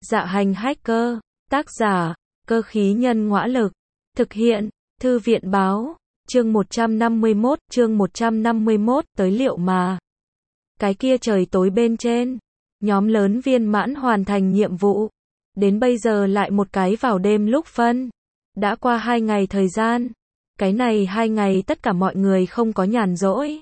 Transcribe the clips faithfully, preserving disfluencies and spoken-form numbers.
Dạ hành hacker, tác giả, cơ khí nhân ngõa lực, thực hiện, thư viện báo, chương một trăm năm mươi mốt, chương một trăm năm mươi mốt, tới liệu mà. Cái kia trời tối bên trên, nhóm lớn viên mãn hoàn thành nhiệm vụ, đến bây giờ lại một cái vào đêm lúc phân, đã qua hai ngày thời gian, cái này hai ngày tất cả mọi người không có nhàn rỗi,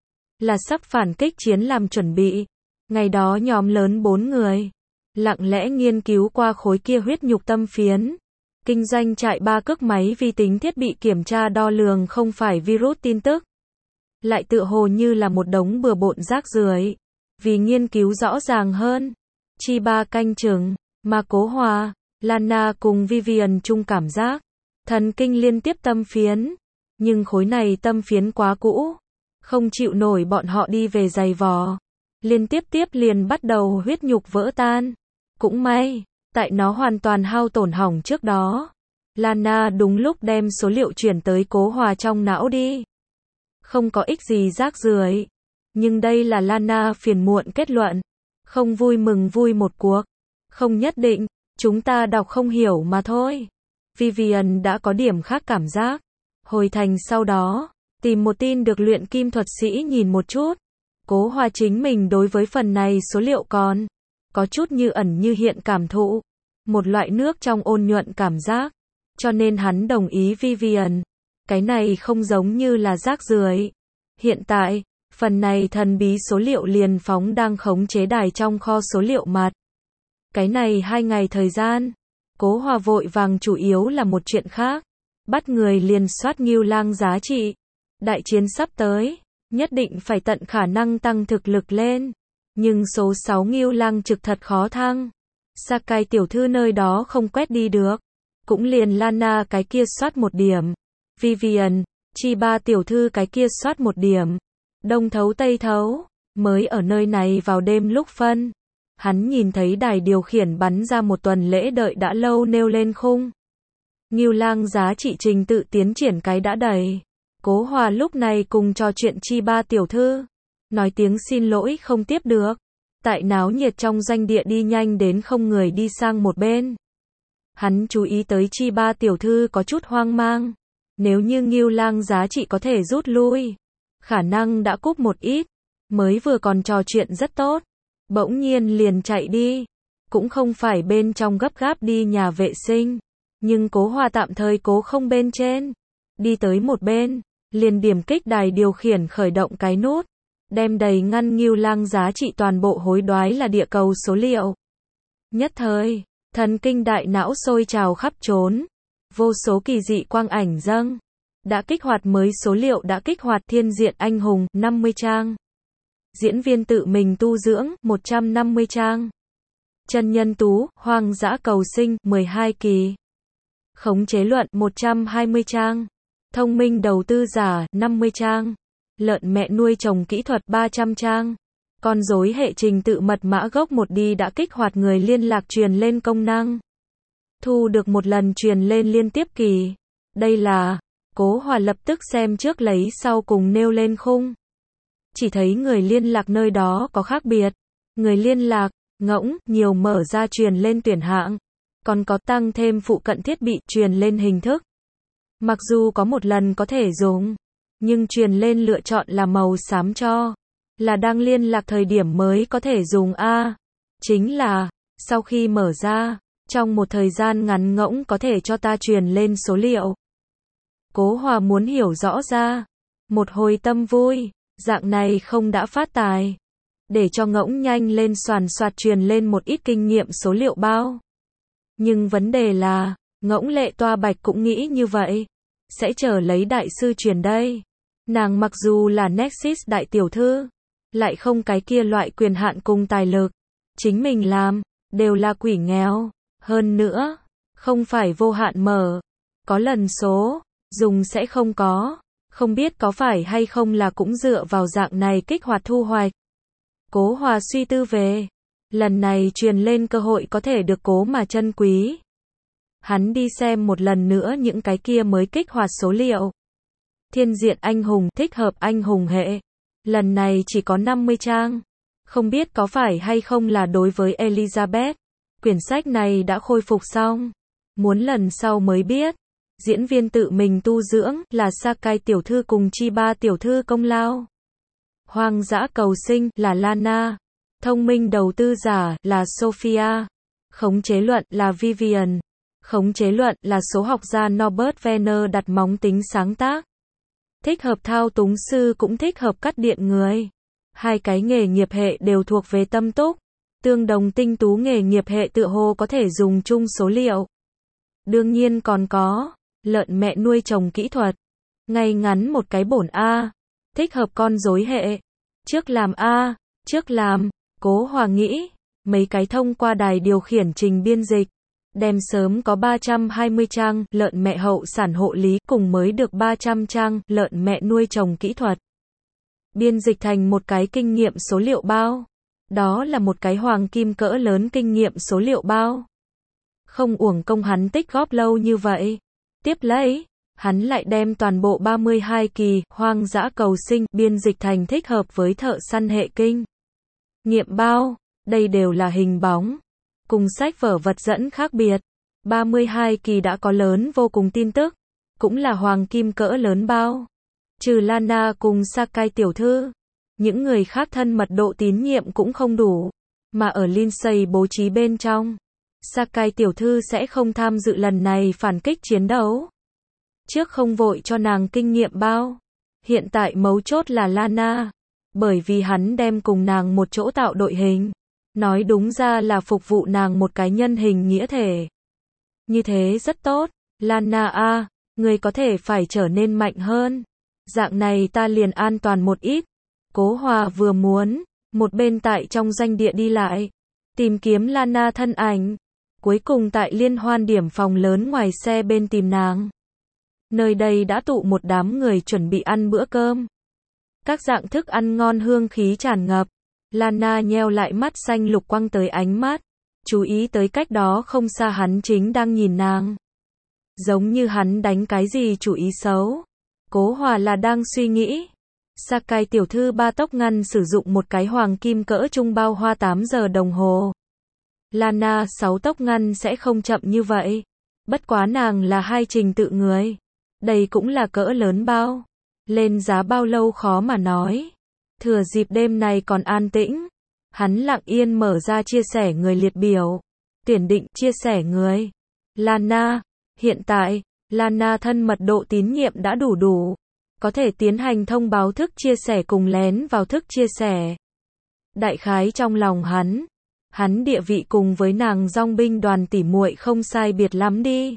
là sắp phản kích chiến làm chuẩn bị, ngày đó nhóm lớn bốn người, lặng lẽ nghiên cứu qua khối kia huyết nhục tâm phiến, kinh doanh trại ba cước máy vi tính thiết bị kiểm tra đo lường không phải virus tin tức, lại tựa hồ như là một đống bừa bộn rác rưởi, vì nghiên cứu rõ ràng hơn, chi ba canh chừng, mà Cố Hòa, Lana cùng Vivian chung cảm giác, thần kinh liên tiếp tâm phiến, nhưng khối này tâm phiến quá cũ, không chịu nổi bọn họ đi về giày vò, liên tiếp tiếp liền bắt đầu huyết nhục vỡ tan, cũng may, tại nó hoàn toàn hao tổn hỏng trước đó, Lana đúng lúc đem số liệu chuyển tới Cố Hòa trong não đi, không có ích gì rác rưởi, nhưng đây là Lana phiền muộn kết luận, không vui mừng vui một cuộc, không nhất định, chúng ta đọc không hiểu mà thôi. Vivian đã có điểm khác cảm giác, hồi thành sau đó, tìm một tin được luyện kim thuật sĩ nhìn một chút, Cố Hòa chính mình đối với phần này số liệu còn có chút như ẩn như hiện cảm thụ, một loại nước trong ôn nhuận cảm giác, cho nên hắn đồng ý Vivian, cái này không giống như là rác rưởi. Hiện tại, phần này thần bí số liệu liền phóng đang khống chế đài trong kho số liệu mặt. Cái này hai ngày thời gian, Cố Hòa vội vàng chủ yếu là một chuyện khác, bắt người liền soát Ngưu Lang giá trị. Đại chiến sắp tới, nhất định phải tận khả năng tăng thực lực lên, nhưng số sáu Ngưu Lang trực thật khó thăng. Sakai tiểu thư nơi đó không quét đi được, cũng liền Lana cái kia soát một điểm, Vivian, chi ba tiểu thư cái kia soát một điểm, đông thấu tây thấu, mới ở nơi này vào đêm lúc phân. Hắn nhìn thấy đài điều khiển bắn ra một tuần lễ đợi đã lâu nêu lên khung. Ngưu Lang giá trị trình tự tiến triển cái đã đầy. Cố Hòa lúc này cùng trò chuyện chi ba tiểu thư, nói tiếng xin lỗi không tiếp được, tại náo nhiệt trong doanh địa đi nhanh đến không người đi sang một bên. Hắn chú ý tới chi ba tiểu thư có chút hoang mang, nếu như Ngưu Lang giá trị có thể rút lui, khả năng đã cúp một ít, mới vừa còn trò chuyện rất tốt, bỗng nhiên liền chạy đi, cũng không phải bên trong gấp gáp đi nhà vệ sinh, nhưng Cố Hòa tạm thời cố không bên trên, đi tới một bên, liền điểm kích đài điều khiển khởi động cái nút, đem đầy ngăn Ngưu Lang giá trị toàn bộ hối đoái là địa cầu số liệu. Nhất thời, thần kinh đại não sôi trào khắp trốn, vô số kỳ dị quang ảnh dâng, đã kích hoạt mới số liệu đã kích hoạt thiên diện anh hùng, năm mươi trang. Diễn viên tự mình tu dưỡng, một trăm năm mươi trang. Chân nhân tú, hoang dã cầu sinh, mười hai kỳ. Khống chế luận, một trăm hai mươi trang. Thông minh đầu tư giả, năm mươi trang. Lợn mẹ nuôi trồng kỹ thuật, ba trăm trang. Con rối hệ trình tự mật mã gốc một đi đã kích hoạt người liên lạc truyền lên công năng. Thu được một lần truyền lên liên tiếp kỳ. Đây là, Cố Hòa lập tức xem trước lấy sau cùng nêu lên khung. Chỉ thấy người liên lạc nơi đó có khác biệt. Người liên lạc, ngỗng, nhiều mở ra truyền lên tuyển hạng. Còn có tăng thêm phụ cận thiết bị truyền lên hình thức. Mặc dù có một lần có thể dùng, nhưng truyền lên lựa chọn là màu xám cho. Là đang liên lạc thời điểm mới có thể dùng A. Chính là, sau khi mở ra, trong một thời gian ngắn ngỗng có thể cho ta truyền lên số liệu. Cố Hòa muốn hiểu rõ ra. Một hồi tâm vui, dạng này không đã phát tài. Để cho ngỗng nhanh lên soàn soạt truyền lên một ít kinh nghiệm số liệu bao. Nhưng vấn đề là, ngỗng Lệ Toa Bạch cũng nghĩ như vậy. Sẽ chờ lấy đại sư truyền đây. Nàng mặc dù là Nexus đại tiểu thư, lại không cái kia loại quyền hạn cùng tài lực. Chính mình làm, đều là quỷ nghèo. Hơn nữa, không phải vô hạn mở. Có lần số, dùng sẽ không có. Không biết có phải hay không là cũng dựa vào dạng này kích hoạt thu hoạch. Cố Hòa suy tư về. Lần này truyền lên cơ hội có thể được cố mà chân quý. Hắn đi xem một lần nữa những cái kia mới kích hoạt số liệu. Thiên diện anh hùng thích hợp anh hùng hệ. Lần này chỉ có năm mươi trang. Không biết có phải hay không là đối với Elizabeth. Quyển sách này đã khôi phục xong. Muốn lần sau mới biết. Diễn viên tự mình tu dưỡng là Sakai tiểu thư cùng Chiba tiểu thư công lao. Hoang dã cầu sinh là Lana. Thông minh đầu tư giả là Sophia. Khống chế luận là Vivian. Khống chế luận là số học gia Norbert Werner đặt móng tính sáng tác. Thích hợp thao túng sư cũng thích hợp cắt điện người. Hai cái nghề nghiệp hệ đều thuộc về tâm túc. Tương đồng tinh tú nghề nghiệp hệ tựa hồ có thể dùng chung số liệu. Đương nhiên còn có lợn mẹ nuôi trồng kỹ thuật. Ngay ngắn một cái bổn A. Thích hợp con rối hệ. Trước làm A. Trước làm. Cố Hòa nghĩ. Mấy cái thông qua đài điều khiển trình biên dịch. Đem sớm có ba trăm hai mươi trang lợn mẹ hậu sản hộ lý cùng mới được ba trăm trang lợn mẹ nuôi trồng kỹ thuật. Biên dịch thành một cái kinh nghiệm số liệu bao. Đó là một cái hoàng kim cỡ lớn kinh nghiệm số liệu bao. Không uổng công hắn tích góp lâu như vậy. Tiếp lấy, hắn lại đem toàn bộ ba mươi hai kỳ hoang dã cầu sinh biên dịch thành thích hợp với thợ săn hệ kinh nghiệm bao. Đây đều là hình bóng. Cùng sách vở vật dẫn khác biệt. ba mươi hai kỳ đã có lớn vô cùng tin tức. Cũng là hoàng kim cỡ lớn bao. Trừ Lana cùng Sakai tiểu thư. Những người khác thân mật độ tín nhiệm cũng không đủ. Mà ở Lindsay bố trí bên trong. Sakai tiểu thư sẽ không tham dự lần này phản kích chiến đấu. Trước không vội cho nàng kinh nghiệm bao. Hiện tại mấu chốt là Lana. Bởi vì hắn đem cùng nàng một chỗ tạo đội hình. Nói đúng ra là phục vụ nàng một cái nhân hình nghĩa thể. Như thế rất tốt. Lana a, người có thể phải trở nên mạnh hơn. Dạng này ta liền an toàn một ít. Cố Hòa vừa muốn, một bên tại trong doanh địa đi lại. Tìm kiếm Lana thân ảnh. Cuối cùng tại liên hoan điểm phòng lớn ngoài xe bên tìm nàng. Nơi đây đã tụ một đám người chuẩn bị ăn bữa cơm. Các dạng thức ăn ngon hương khí tràn ngập. Lana nheo lại mắt xanh lục quăng tới ánh mắt. Chú ý tới cách đó không xa hắn chính đang nhìn nàng. Giống như hắn đánh cái gì chủ ý xấu. Cố Hòa là đang suy nghĩ. Sakai tiểu thư ba tốc ngăn sử dụng một cái hoàng kim cỡ trung bao hoa tám giờ đồng hồ. Lana sáu tốc ngăn sẽ không chậm như vậy. Bất quá nàng là hai trình tự người. Đây cũng là cỡ lớn bao. Lên giá bao lâu khó mà nói. Thừa dịp đêm này còn an tĩnh. Hắn lặng yên mở ra chia sẻ người liệt biểu. Tuyển định chia sẻ người. Lana. Hiện tại, Lana thân mật độ tín nhiệm đã đủ đủ. Có thể tiến hành thông báo thức chia sẻ cùng lén vào thức chia sẻ. Đại khái trong lòng hắn. Hắn địa vị cùng với nàng dòng binh đoàn tỉ muội không sai biệt lắm đi.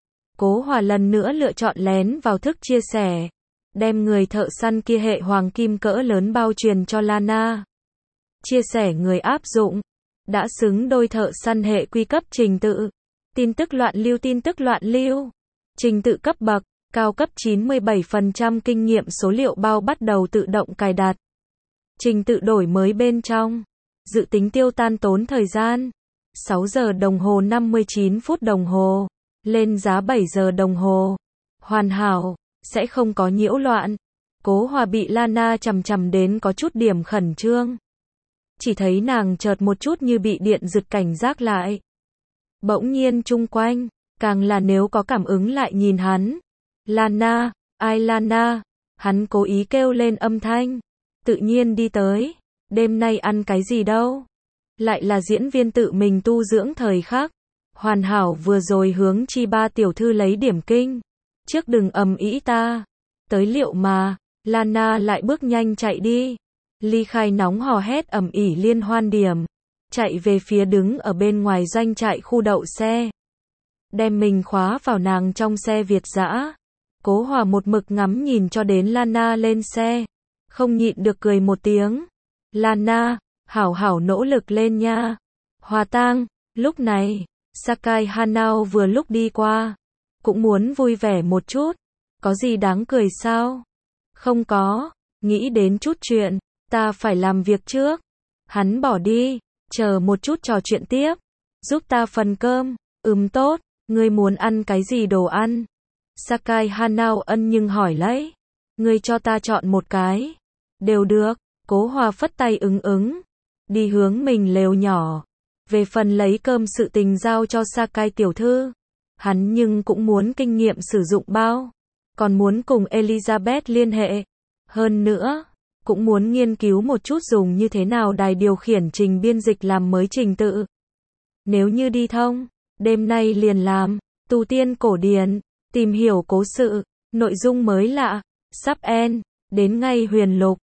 Cố Hòa lần nữa lựa chọn lén vào thức chia sẻ. Đem người thợ săn kia hệ hoàng kim cỡ lớn bao truyền cho Lana. Chia sẻ người áp dụng. Đã xứng đôi thợ săn hệ quy cấp trình tự. Tin tức loạn lưu tin tức loạn lưu. Trình tự cấp bậc. Cao cấp chín mươi bảy phần trăm kinh nghiệm số liệu bao bắt đầu tự động cài đặt. Trình tự đổi mới bên trong. Dự tính tiêu tan tốn thời gian. sáu giờ đồng hồ năm mươi chín phút đồng hồ. Lên giá bảy giờ đồng hồ. Hoàn hảo. Sẽ không có nhiễu loạn. Cố Hòa bị Lana chằm chằm đến có chút điểm khẩn trương. Chỉ thấy nàng chợt một chút như bị điện giật cảnh giác lại. Bỗng nhiên chung quanh. Càng là nếu có cảm ứng lại nhìn hắn. Lana, ai Lana. Hắn cố ý kêu lên âm thanh. Tự nhiên đi tới. Đêm nay ăn cái gì đâu. Lại là diễn viên tự mình tu dưỡng thời khắc. Hoàn hảo vừa rồi hướng Chiba tiểu thư lấy điểm kinh. Trước đừng ầm ĩ ta. Tới liệu mà. Lana lại bước nhanh chạy đi. Ly khai nóng hò hét ầm ĩ liên hoan điểm. Chạy về phía đứng ở bên ngoài doanh trại khu đậu xe. Đem mình khóa vào nàng trong xe Việt dã. Cố Hòa một mực ngắm nhìn cho đến Lana lên xe. Không nhịn được cười một tiếng. Lana, hảo hảo nỗ lực lên nha. Hòa tang, lúc này, Sakai Hanao vừa lúc đi qua. Cũng muốn vui vẻ một chút. Có gì đáng cười sao? Không có, nghĩ đến chút chuyện, ta phải làm việc trước. Hắn bỏ đi, chờ một chút trò chuyện tiếp. Giúp ta phần cơm, ừm tốt, ngươi muốn ăn cái gì đồ ăn? Sakai Hanao ân nhưng hỏi lấy. Ngươi cho ta chọn một cái. Đều được, Cố Hòa phất tay ứng ứng. Đi hướng mình lều nhỏ. Về phần lấy cơm sự tình giao cho Sakai tiểu thư, hắn nhưng cũng muốn kinh nghiệm sử dụng bao, còn muốn cùng Elizabeth liên hệ. Hơn nữa, cũng muốn nghiên cứu một chút dùng như thế nào đài điều khiển trình biên dịch làm mới trình tự. Nếu như đi thông, đêm nay liền làm, tu tiên cổ điển, tìm hiểu cố sự, nội dung mới lạ, sắp end, đến ngay huyền lục.